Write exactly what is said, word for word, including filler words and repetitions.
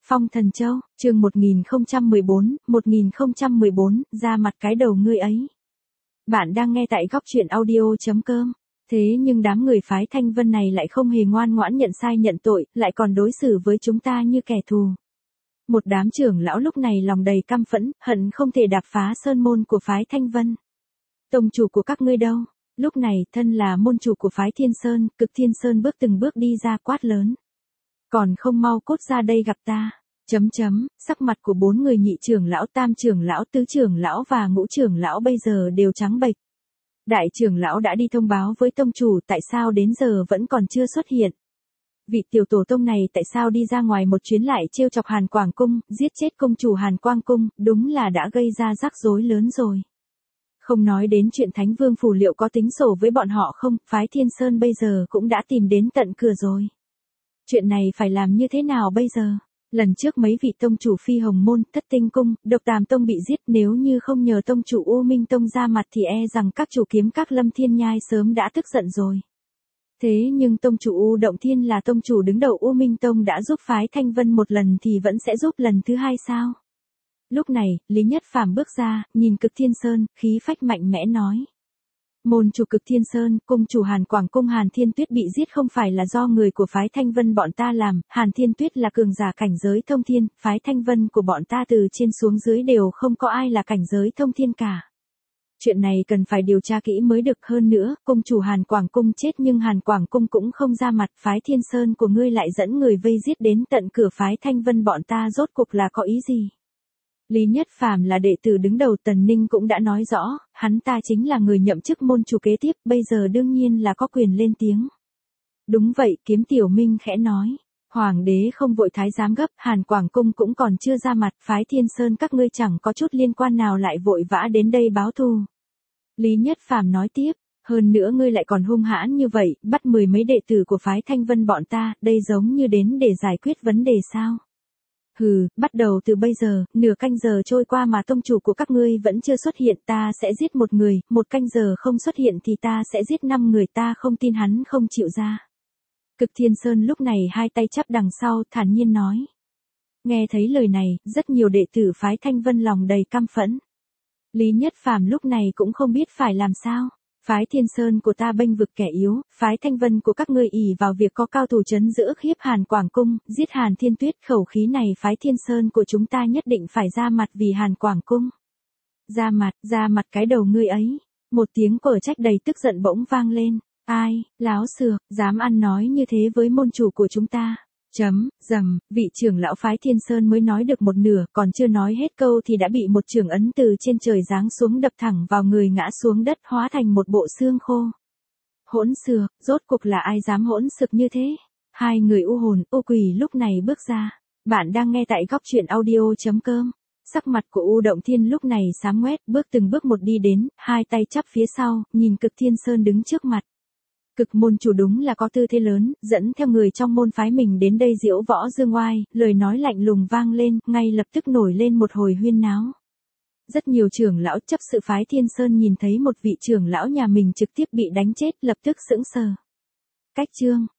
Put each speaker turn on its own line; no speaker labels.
Phong Thần Châu, chương một nghìn không trăm mười bốn, một nghìn không trăm mười bốn, ra mặt cái đầu ngươi ấy. Bạn đang nghe tại góc truyện audio chấm com. Thế nhưng đám người phái Thanh Vân này lại không hề ngoan ngoãn nhận sai nhận tội, lại còn đối xử với chúng ta như kẻ thù. Một đám trưởng lão lúc này lòng đầy căm phẫn, hận không thể đạp phá sơn môn của phái Thanh Vân. Tông chủ của các ngươi đâu? Lúc này, thân là môn chủ của phái Thiên Sơn, Cực Thiên Sơn bước từng bước đi ra quát lớn. Còn không mau cút ra đây gặp ta. Chấm chấm, sắc mặt của bốn người nhị trưởng lão, tam trưởng lão, tứ trưởng lão và ngũ trưởng lão bây giờ đều trắng bệch. Đại trưởng lão đã đi thông báo với tông chủ tại sao đến giờ vẫn còn chưa xuất hiện. Vị tiểu tổ tông này tại sao đi ra ngoài một chuyến lại trêu chọc Hàn Quảng Cung, giết chết công chủ Hàn Quang Cung, đúng là đã gây ra rắc rối lớn rồi. Không nói đến chuyện Thánh Vương Phủ liệu có tính sổ với bọn họ không, phái Thiên Sơn bây giờ cũng đã tìm đến tận cửa rồi. Chuyện này phải làm như thế nào bây giờ? Lần trước mấy vị tông chủ Phi Hồng Môn, Thất Tinh Cung, Độc Tàm Tông bị giết, nếu như không nhờ tông chủ U Minh Tông ra mặt thì e rằng các chủ kiếm các Lâm Thiên Nhai sớm đã tức giận rồi. Thế nhưng tông chủ U Động Thiên là tông chủ đứng đầu U Minh Tông đã giúp phái Thanh Vân một lần thì vẫn sẽ giúp lần thứ hai sao? Lúc này, Lý Nhất Phàm bước ra, nhìn Cực Thiên Sơn, khí phách mạnh mẽ nói. Môn chủ Cực Thiên Sơn, cung chủ Hàn Quảng Cung Hàn Thiên Tuyết bị giết không phải là do người của phái Thanh Vân bọn ta làm, Hàn Thiên Tuyết là cường giả cảnh giới thông thiên, phái Thanh Vân của bọn ta từ trên xuống dưới đều không có ai là cảnh giới thông thiên cả. Chuyện này cần phải điều tra kỹ mới được, hơn nữa, cung chủ Hàn Quảng Cung chết nhưng Hàn Quảng Cung cũng không ra mặt, phái Thiên Sơn của ngươi lại dẫn người vây giết đến tận cửa phái Thanh Vân bọn ta, rốt cuộc là có ý gì? Lý Nhất Phàm là đệ tử đứng đầu, Tần Ninh cũng đã nói rõ, hắn ta chính là người nhậm chức môn chủ kế tiếp, bây giờ đương nhiên là có quyền lên tiếng. Đúng vậy, Kiếm Tiểu Minh khẽ nói. Hoàng đế không vội thái giám gấp, Hàn Quảng Cung cũng còn chưa ra mặt, phái Thiên Sơn các ngươi chẳng có chút liên quan nào lại vội vã đến đây báo thù. Lý Nhất Phàm nói tiếp, hơn nữa ngươi lại còn hung hãn như vậy, bắt mười mấy đệ tử của phái Thanh Vân bọn ta, đây giống như đến để giải quyết vấn đề sao? Hừ, bắt đầu từ bây giờ, nửa canh giờ trôi qua mà tông chủ của các ngươi vẫn chưa xuất hiện, ta sẽ giết một người, một canh giờ không xuất hiện thì ta sẽ giết năm người, ta không tin hắn không chịu ra. Cực Thiên Sơn lúc này hai tay chắp đằng sau, thản nhiên nói. Nghe thấy lời này, rất nhiều đệ tử phái Thanh Vân lòng đầy căm phẫn. Lý Nhất Phàm lúc này cũng không biết phải làm sao. Phái Thiên Sơn của ta bênh vực kẻ yếu, phái Thanh Vân của các ngươi ỷ vào việc có cao thủ trấn giữ ức hiếp Hàn Quảng Cung, giết Hàn Thiên Tuyết, khẩu khí này phái Thiên Sơn của chúng ta nhất định phải ra mặt vì Hàn Quảng Cung. Ra mặt, ra mặt cái đầu ngươi ấy. Một tiếng quở trách đầy tức giận bỗng vang lên. Ai, láo xược, dám ăn nói như thế với môn chủ của chúng ta. Chấm, dầm, vị trưởng lão phái Thiên Sơn mới nói được một nửa, còn chưa nói hết câu thì đã bị một chưởng ấn từ trên trời giáng xuống đập thẳng vào người, ngã xuống đất hóa thành một bộ xương khô. Hỗn xược, rốt cuộc là ai dám hỗn xược như thế? Hai người u hồn, u quỷ lúc này bước ra. Bạn đang nghe tại góc truyện audio chấm com. Sắc mặt của U Động Thiên lúc này xám ngoét, bước từng bước một đi đến, hai tay chắp phía sau, nhìn Cực Thiên Sơn đứng trước mặt. Cực môn chủ đúng là có tư thế lớn, dẫn theo người trong môn phái mình đến đây diễu võ dương oai, lời nói lạnh lùng vang lên, ngay lập tức nổi lên một hồi huyên náo. Rất nhiều trưởng lão chấp sự phái Thiên Sơn nhìn thấy một vị trưởng lão nhà mình trực tiếp bị đánh chết, lập tức sững sờ. Cách chương,